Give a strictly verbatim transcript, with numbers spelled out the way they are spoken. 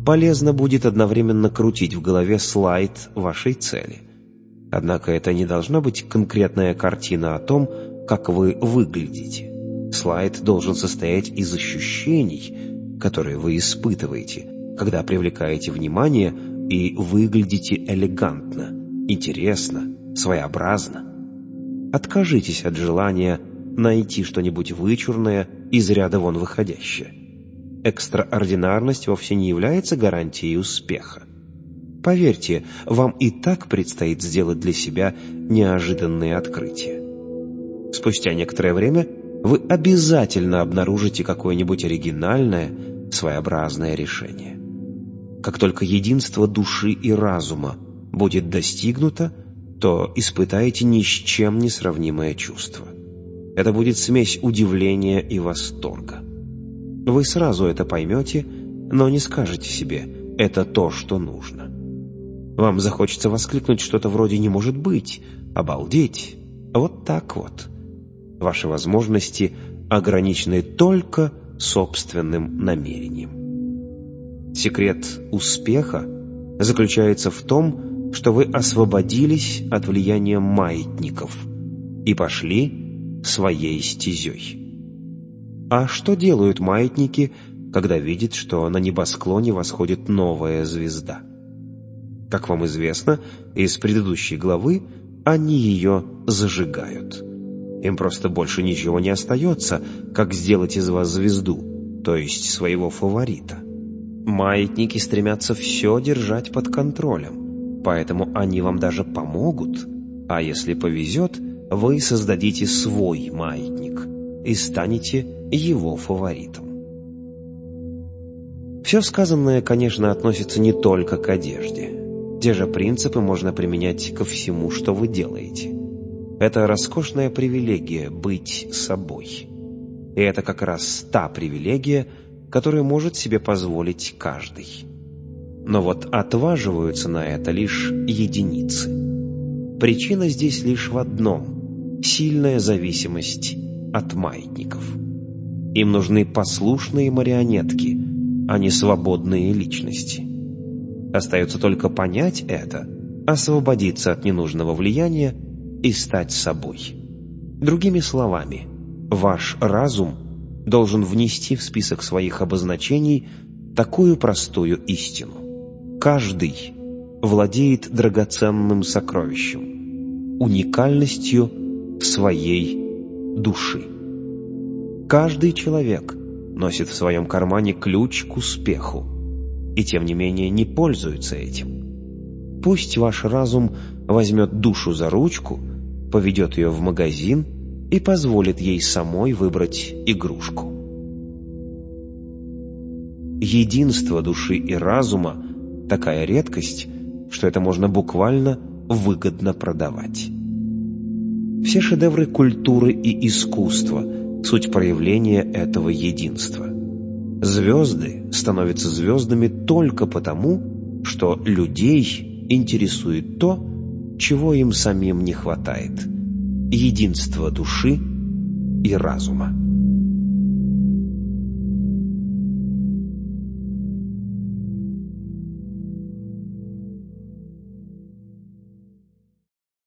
полезно будет одновременно крутить в голове слайд вашей цели. Однако это не должна быть конкретная картина о том, как вы выглядите. Слайд должен состоять из ощущений, которые вы испытываете, когда привлекаете внимание и выглядите элегантно, интересно, своеобразно. Откажитесь от желания найти что-нибудь вычурное, из ряда вон выходящее. Экстраординарность вовсе не является гарантией успеха. Поверьте, вам и так предстоит сделать для себя неожиданные открытия. Спустя некоторое время вы обязательно обнаружите какое-нибудь оригинальное, своеобразное решение. Как только единство души и разума будет достигнуто, то испытаете ни с чем не сравнимое чувство. Это будет смесь удивления и восторга. Вы сразу это поймете, но не скажете себе «это то, что нужно». Вам захочется воскликнуть что-то вроде «не может быть», «обалдеть». Вот так вот. Ваши возможности ограничены только собственным намерением. Секрет успеха заключается в том, что вы освободились от влияния маятников и пошли своей стезей. А что делают маятники, когда видят, что на небосклоне восходит новая звезда? Как вам известно из предыдущей главы, они ее зажигают. Им просто больше ничего не остается, как сделать из вас звезду, то есть своего фаворита. Маятники стремятся все держать под контролем, поэтому они вам даже помогут, а если повезет, вы создадите свой маятник и станете его фаворитом. Все сказанное, конечно, относится не только к одежде. Те же принципы можно применять ко всему, что вы делаете. Это роскошная привилегия быть собой. И это как раз та привилегия, которую может себе позволить каждый. Но вот отваживаются на это лишь единицы. Причина здесь лишь в одном – сильная зависимость от маятников. Им нужны послушные марионетки, а не свободные личности. Остается только понять это, освободиться от ненужного влияния и стать собой. Другими словами, ваш разум должен внести в список своих обозначений такую простую истину. Каждый владеет драгоценным сокровищем, уникальностью своей души. Каждый человек носит в своем кармане ключ к успеху, и тем не менее не пользуется этим. Пусть ваш разум возьмет душу за ручку, поведет ее в магазин и позволит ей самой выбрать игрушку. Единство души и разума – такая редкость, что это можно буквально выгодно продавать. Все шедевры культуры и искусства – суть проявления этого единства. Звезды становятся звездами только потому, что людей интересует то, чего им самим не хватает – единство души и разума.